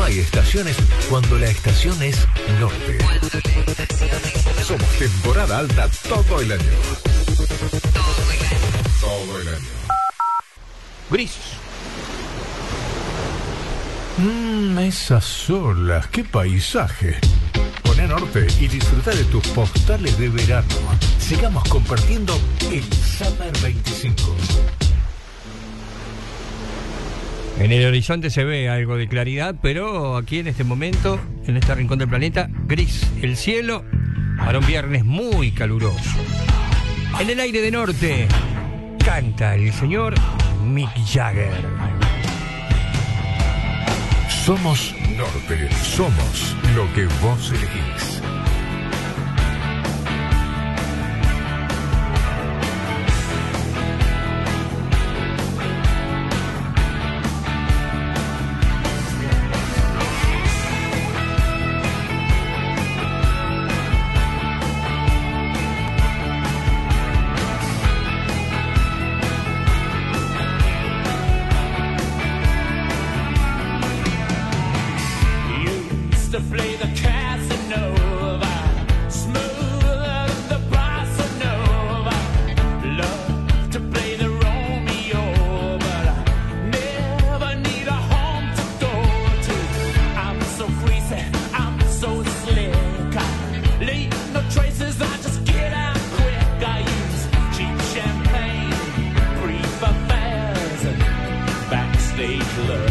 No hay estaciones cuando la estación es norte. Somos temporada alta todo el año. Todo el año. Gris. Esas olas, qué paisaje. Poné norte y disfruta de tus postales de verano. Sigamos compartiendo el Summer 25. En el horizonte se ve algo de claridad, pero aquí en este momento, en este rincón del planeta, gris el cielo para un viernes muy caluroso. En el aire de norte canta el señor Mick Jagger. Somos norte, somos lo que vos elegís. To play the Casanova, smooth as the bossa nova. Love to play the Romeo, but I never need a home to go to. I'm so greasy, I'm so slick. I leave no traces, I just get out quick. I use cheap champagne, brief affairs, and backstage love.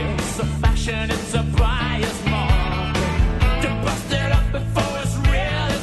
It's a buyer's market to bust it up before it's really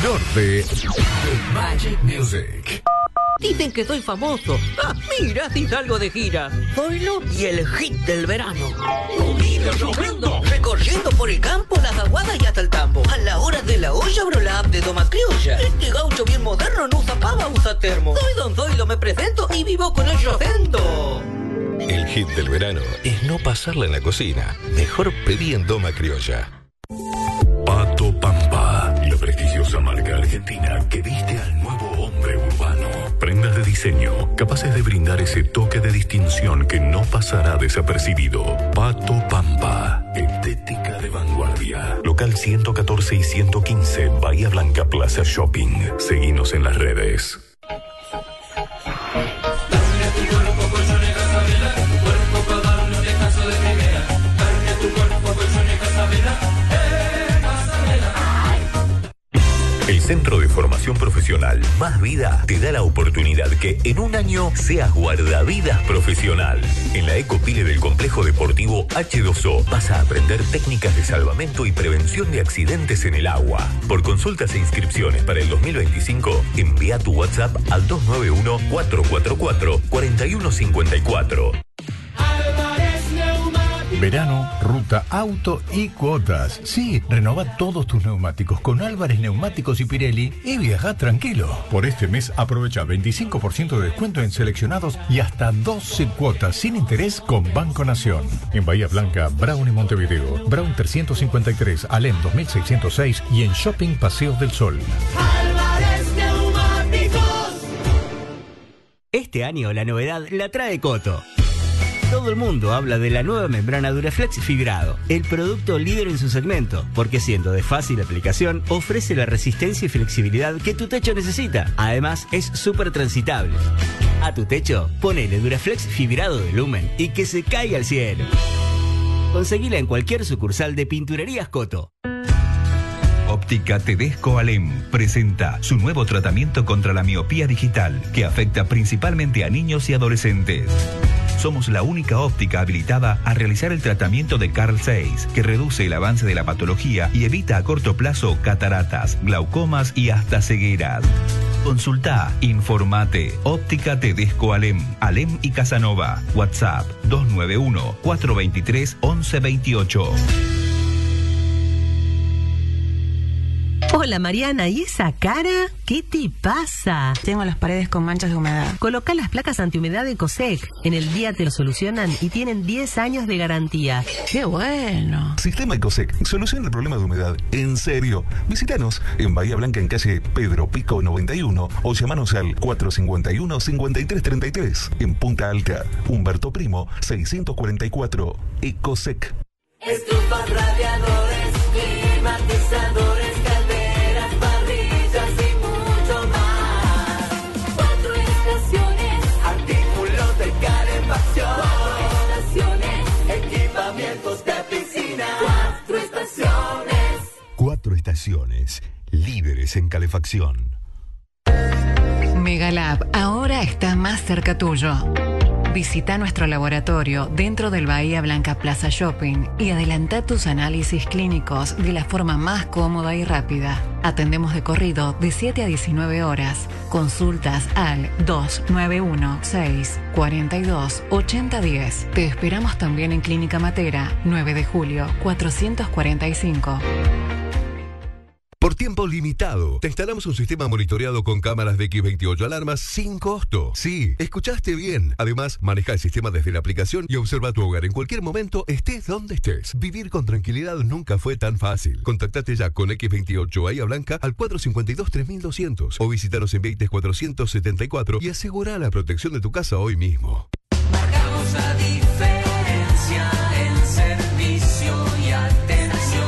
Norte de Magic Music. Dicen que soy famoso. Ah, mira, si salgo de gira. Zoilo y el hit del verano. Lloviendo, recorriendo por el campo, las aguadas y hasta el tambo. A la hora de la olla abro la app de Doma Criolla. Este gaucho bien moderno no usa pava, usa termo. Soy Don Zoilo, me presento y vivo con el acento. El hit del verano es no pasarla en la cocina. Mejor pedí en Doma Criolla. Pato Pampa, la prestigiosa marca argentina que viste al nuevo hombre urbano. Prendas de diseño capaces de brindar ese toque de distinción que no pasará desapercibido. Pato Pampa, estética de vanguardia. Local 114 y 115, Bahía Blanca Plaza Shopping. Seguinos en las redes. El Centro de Formación Profesional Más Vida te da la oportunidad que en un año seas guardavidas profesional. En la Ecopile del Complejo Deportivo H2O vas a aprender técnicas de salvamento y prevención de accidentes en el agua. Por consultas e inscripciones para el 2025, envía tu WhatsApp al 291-444-4154. Verano, ruta, auto y cuotas. Sí, renova todos tus neumáticos con Álvarez Neumáticos y Pirelli y viaja tranquilo. Por este mes aprovecha 25% de descuento en seleccionados y hasta 12 cuotas sin interés con Banco Nación. En Bahía Blanca, Brown y Montevideo, Brown 353, Alem 2606 y en Shopping Paseos del Sol. Álvarez Neumáticos. Este año la novedad la trae Coto. Todo el mundo habla de la nueva membrana Duraflex fibrado, el producto líder en su segmento, porque siendo de fácil aplicación, ofrece la resistencia y flexibilidad que tu techo necesita. Además, es súper transitable. A tu techo, ponele Duraflex fibrado de Lumen y que se caiga al cielo. Conseguila en cualquier sucursal de Pinturerías Coto. Óptica Tedesco Alem presenta su nuevo tratamiento contra la miopía digital, que afecta principalmente a niños y adolescentes. Somos la única óptica habilitada a realizar el tratamiento de Carl Zeiss, que reduce el avance de la patología y evita a corto plazo cataratas, glaucomas y hasta cegueras. Consulta, informate. Óptica Tedesco Alem, Alem y Casanova. WhatsApp 291-423-1128. Hola Mariana, ¿y esa cara? ¿Qué te pasa? Tengo las paredes con manchas de humedad. Coloca las placas antihumedad de Ecosec. En el día te lo solucionan y tienen 10 años de garantía. ¡Qué bueno! Sistema Ecosec soluciona el problema de humedad. En serio. Visítanos en Bahía Blanca en calle Pedro Pico 91 o llamanos al 451-5333. En Punta Alta, Humberto Primo 644. Ecosec. Estufas, radiadores, climatizadores, calderas, parrillas y mucho más. 4 estaciones, artículos de calefacción. 4 estaciones, equipamientos de piscina. 4 estaciones. 4 estaciones, líderes en calefacción. Megalab ahora está más cerca tuyo. Visita nuestro laboratorio dentro del Bahía Blanca Plaza Shopping y adelanta tus análisis clínicos de la forma más cómoda y rápida. Atendemos de corrido de 7 a 19 horas. Consultas al 291-642-8010. Te esperamos también en Clínica Matera, 9 de julio, 445. Por tiempo limitado, te instalamos un sistema monitoreado con cámaras de X28 alarmas sin costo. Sí, escuchaste bien. Además, maneja el sistema desde la aplicación y observa tu hogar en cualquier momento, estés donde estés. Vivir con tranquilidad nunca fue tan fácil. Contactate ya con X28 Bahía Blanca al 452-3200 o visítanos en Vieites 474 y asegura la protección de tu casa hoy mismo. Marcamos la diferencia en servicio y atención.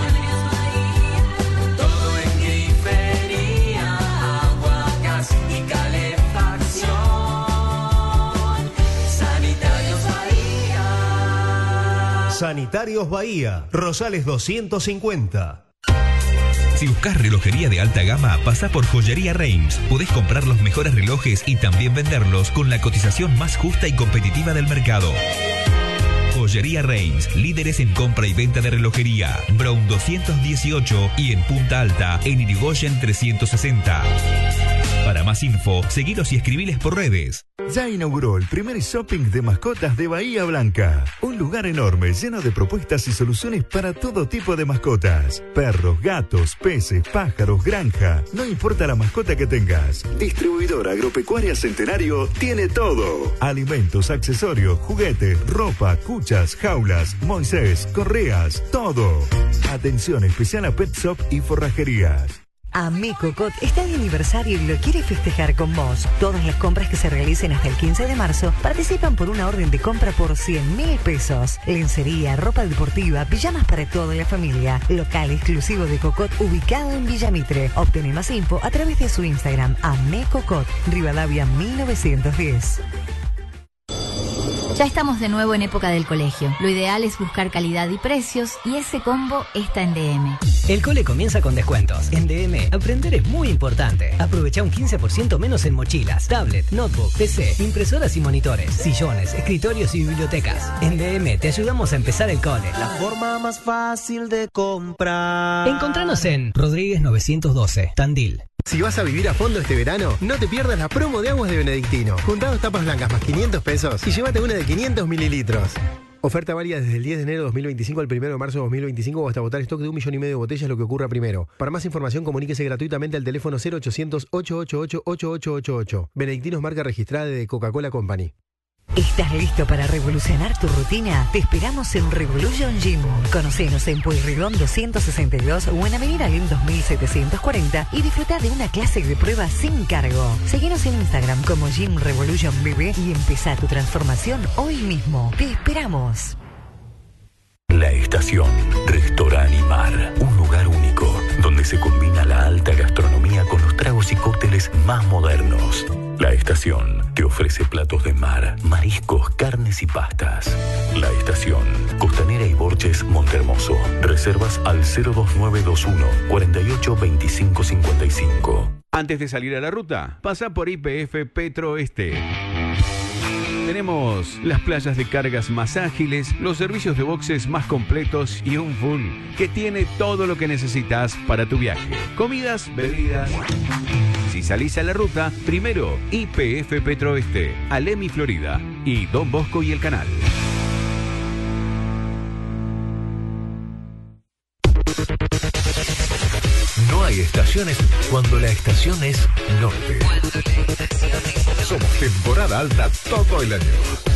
Sanitarios Bahía, Rosales 250. Si buscas relojería de alta gama, pasá por Joyería Reims. Podés comprar los mejores relojes y también venderlos con la cotización más justa y competitiva del mercado. Joyería Joyería Reims, líderes en compra y venta de relojería. Brown 218 y en Punta Alta, en Irigoyen 360. Para más info, seguilos y escribiles por redes. Ya inauguró el primer shopping de mascotas de Bahía Blanca. Un lugar enorme lleno de propuestas y soluciones para todo tipo de mascotas. Perros, gatos, peces, pájaros, granja. No importa la mascota que tengas. Distribuidora Agropecuaria Centenario tiene todo. Alimentos, accesorios, juguetes, ropa, cuchas, jaulas, Moisés, correas, todo. Atención especial a Pet Shop y forrajerías. Amecocot está de aniversario y lo quiere festejar con vos. Todas las compras que se realicen hasta el 15 de marzo participan por una orden de compra por 100.000 pesos. Lencería, ropa deportiva, pijamas para toda la familia. Local exclusivo de Cocot ubicado en Villa Mitre. Obtené más info a través de su Instagram, Amecocot, Rivadavia 1910. Ya estamos de nuevo en época del colegio. Lo ideal es buscar calidad y precios, y ese combo está en DM. El cole comienza con descuentos. En DM, aprender es muy importante. Aprovecha un 15% menos en mochilas, tablet, notebook, PC, impresoras y monitores, sillones, escritorios y bibliotecas. En DM te ayudamos a empezar el cole. La forma más fácil de comprar. Encontranos en Rodríguez 912, Tandil. Si vas a vivir a fondo este verano, no te pierdas la promo de aguas de Benedictino. Juntá 2 tapas blancas más 500 pesos y llévate una de 500 mililitros. Oferta válida desde el 10 de enero de 2025 al 1 de marzo de 2025 o hasta agotar stock de 1,5 millones de botellas, lo que ocurra primero. Para más información, comuníquese gratuitamente al teléfono 0800-888-8888. Benedictinos, marca registrada de Coca-Cola Company. ¿Estás listo para revolucionar tu rutina? Te esperamos en Revolution Gym. Conocenos en Pueyrredón 262 o en Avenida Lem 2740 y disfruta de una clase de prueba sin cargo. Seguinos en Instagram como Gym Revolution BB y empezá tu transformación hoy mismo. Te esperamos. La Estación, restaurante y mar, un lugar único donde se combina la alta gastronomía con los tragos y cócteles más modernos. La Estación te ofrece platos de mar, mariscos, carnes y pastas. La Estación, Costanera y Borges, Montehermoso. Reservas al 02921 48 25 55. Antes de salir a la ruta, pasa por YPF Petro Este. Tenemos las playas de cargas más ágiles, los servicios de boxes más completos y un full que tiene todo lo que necesitas para tu viaje. Comidas, bebidas. Si salís a la ruta, primero YPF Petro Este, Alemi, Florida y Don Bosco y El Canal. No hay estaciones cuando la estación es norte. Somos temporada alta todo el año.